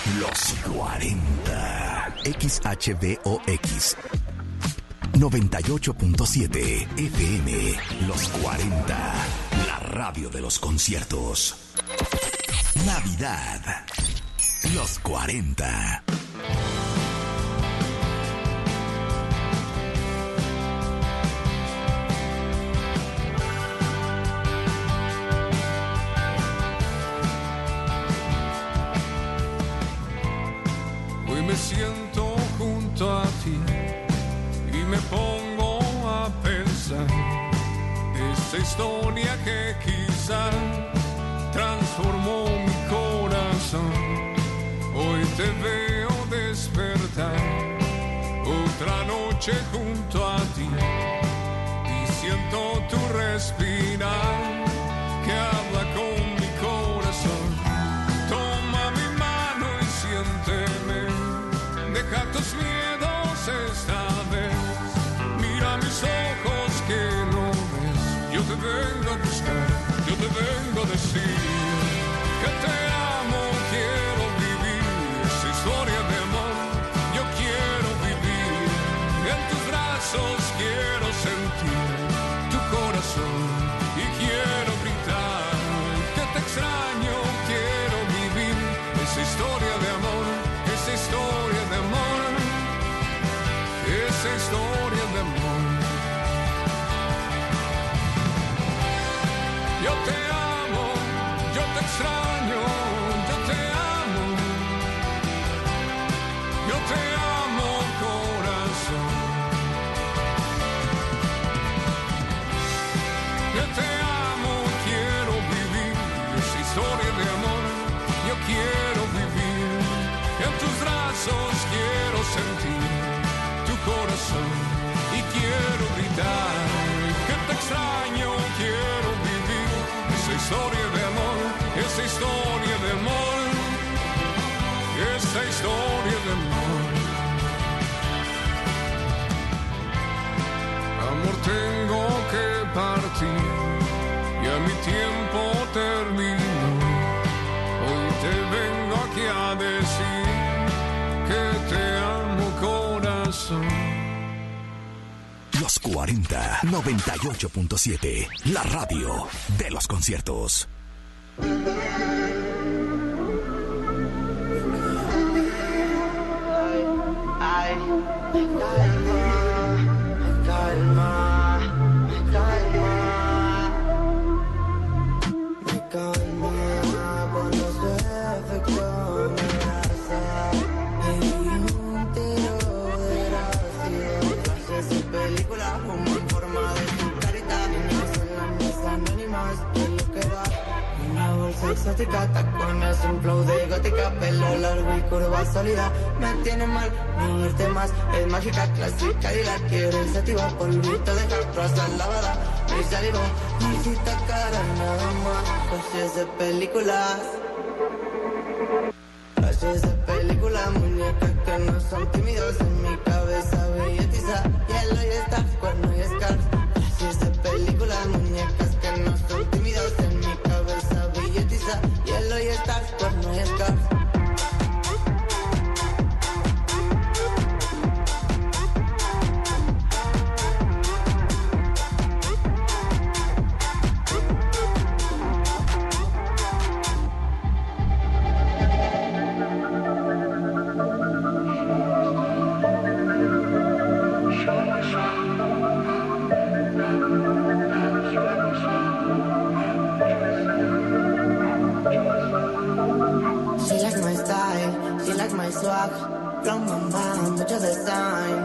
Los 40. XHBOX 98.7 FM. Los 40. La radio de los conciertos. Navidad. Los 40. Me siento junto a ti y me pongo a pensar esa historia que quizá transformó mi corazón. Hoy te veo despertar otra noche junto a ti y siento tu respirar que habla con mi corazón. Toma mi mano y siénteme. Deja tus miedos esta vez. Mira mis ojos que no ves. Yo te vengo a buscar. Yo te vengo a decir que te amo. Quiero vivir esa historia de amor. Yo quiero vivir en tus brazos. Quiero sentir tu corazón y quiero gritar que te extraño. Quiero vivir esa historia de amor. Esa historia de amor, esa historia de amor. Yo te amo, yo te extraño, yo te amo. Yo te amo, corazón. Yo te amo, quiero vivir esa historia de amor. Yo quiero vivir en tus brazos, quiero sentir tu corazón y quiero gritar que te extraño. Quiero vivir esa historia de amor, esa historia de amor, esa historia de amor. Amor, tengo que partir, ya mi tiempo terminó. Hoy te vengo aquí a decir que te amo, corazón. Los 40, 98.7, la radio de los conciertos. Exótica, tacones, un flow de gótica, pelo largo y curva sólida. Me tiene mal, no verte más. Es mágica, clásica y la quiero iniciativa. Polvito de rosa lavada, mi saliva. Necesita cara y nada más. Flashes de películas. Flashes de películas, muñecas que no son tímidos. En mi cabeza belletiza, hielo y stars, cuerno y scars. Flashes de películas, muñecas que no son tímidos. En mi cabeza belletiza, hielo y stars, cuerno y scars. Swag, from mama, mucho design.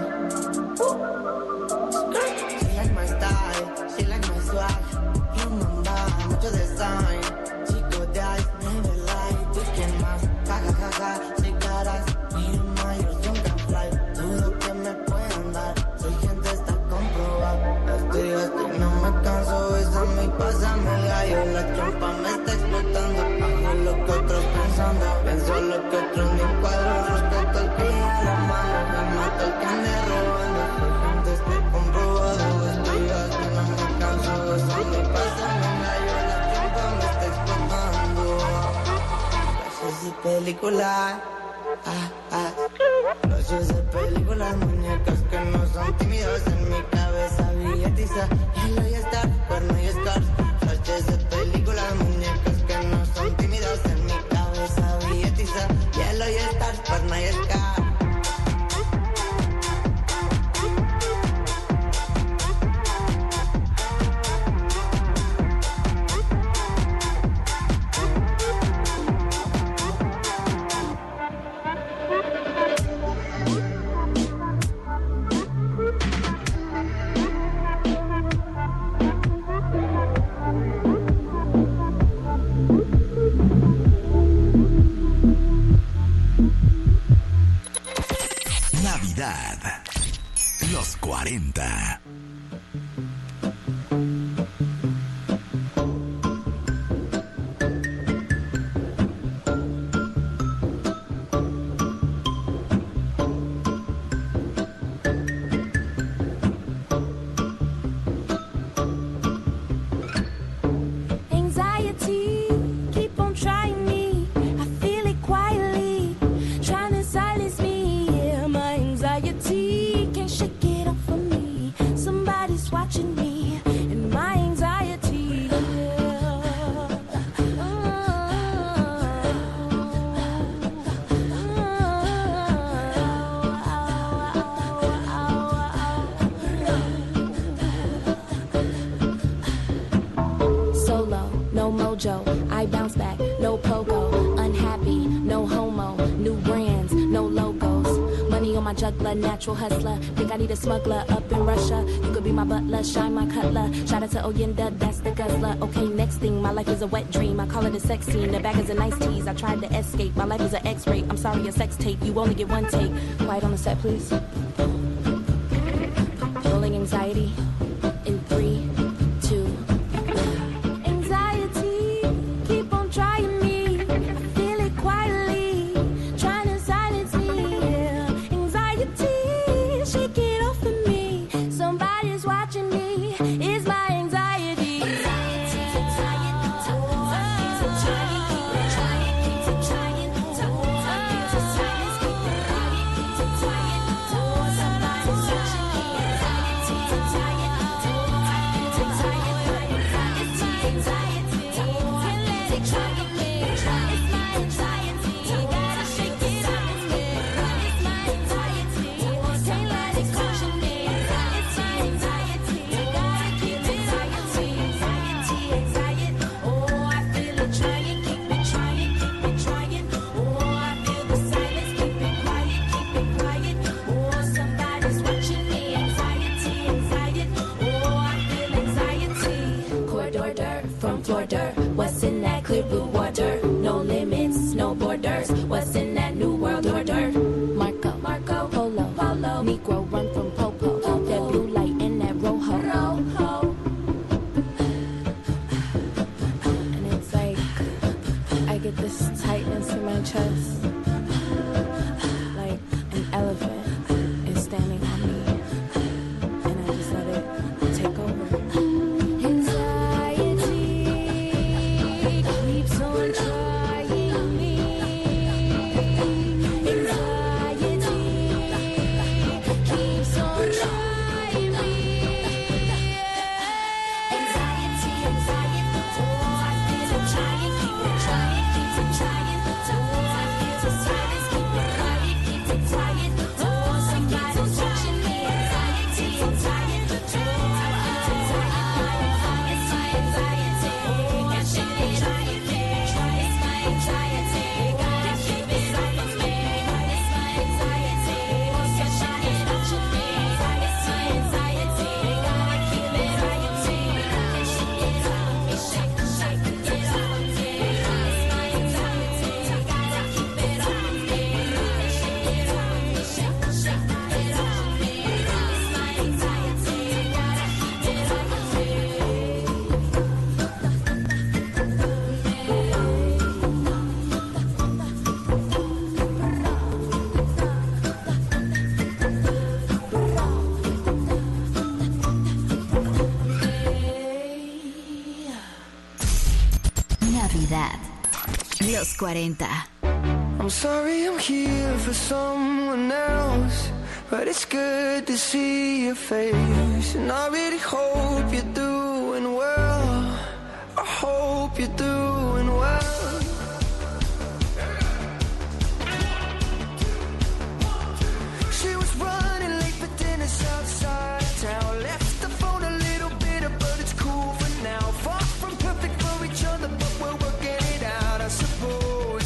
She like my style, she like my swag, from mama, mucho design. Chico de ice, never lie, tú quien más, jaja, jaja, si caras, mira mayor, nunca fly. Dudo que me puedan dar, soy gente, está comprobado. Estoy hasta no me canso, esa mi pásame el gallo. La trompa me está explotando, hago lo que otros pensando, pienso lo que otros ni cuadro. Respeto al que da la mano, me mata el que ande robando. Soy gente, estoy comprobado, estoy hasta no me canso, esa mi pásame el gallo. La trompa me está explotando. Clases de película. Noches de películas, muñecas que no son tímidos. En mi cabeza billetiza, hielo y star, cuerno y scars. Noches de películas, muñecas que no son tímidos. En mi cabeza billetiza, hielo y stars, cuerno y scars. Navidad. Los 40. I bounce back, no pogo, unhappy, no homo, new brands, no logos, money on my juggler, natural hustler, think I need a smuggler up in Russia, you could be my butler, shine my cutler, shout out to Oyenda, that's the guzzler, okay next thing, my life is a wet dream, I call it a sex scene, the back is a nice tease, I tried to escape, my life is an x-ray, I'm sorry a sex tape, you only get one take, quiet on the set please, rolling anxiety, in 3, 2, what's in that clear blue water? No limits, no borders. What's in that new world order? Marco, Polo, Negro run from Popo. That blue light in that rojo. And it's like I get this tightness in my chest, like an elephant is standing on me, and I just let it take over. Los 40. I'm sorry I'm here for someone else, but it's good to see your face. And I really hope you're doing well. I hope you're doing well. She was running late for dinner outside town. Left the phone a little bitter, but it's cool for now. Far from perfect for each other, but we're working it out, I suppose.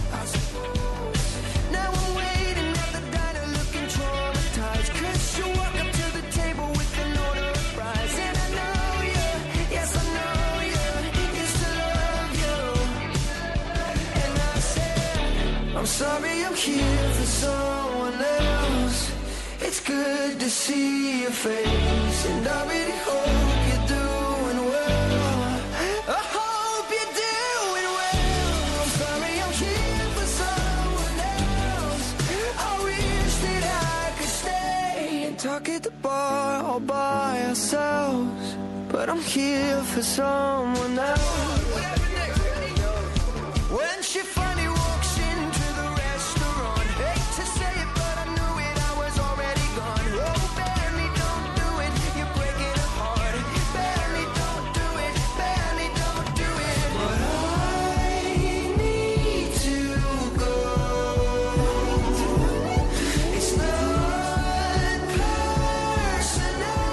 Now I'm waiting at the diner looking traumatized, 'cause you walk up to the table with an order of fries. And I know you, yes I know you, used to love you. And I said, I'm sorry I'm here for someone else. It's good to see your face, and I really hope you're doing well. I hope you're doing well. I'm sorry I'm here for someone else. I wish that I could stay and talk at the bar all by ourselves, but I'm here for someone else. When she finally walks into the restaurant, hate to say it, but I knew it, I was already gone. Oh, barely don't do it, you're breaking her heart. Barely don't do it, barely don't do it. But I need to go. It's not personal.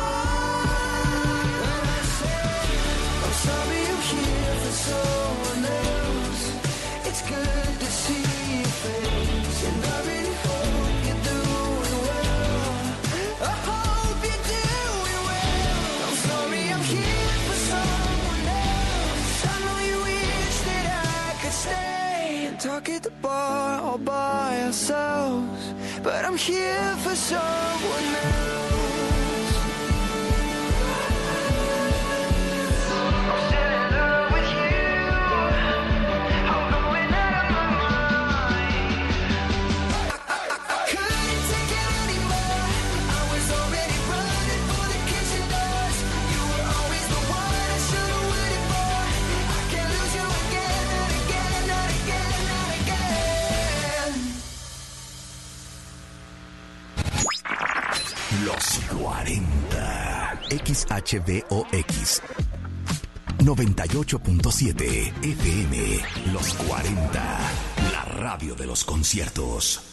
I'm sorry I'm here for someone else. It's good to see your face, and I really hope you're doing well. I hope you're doing well. I'm sorry I'm here for someone else. I know you wish that I could stay and talk at the bar all by ourselves, but I'm here for someone else. I'm still in love with you. I'm going out of my mind. I couldn't take it anymore. I was already running for the kitchen doors. You were always the one I should have waited for. I can't lose you again, not again, not again, not again. Los 40. XHBOX 98.7 FM. Los 40. La radio de los conciertos.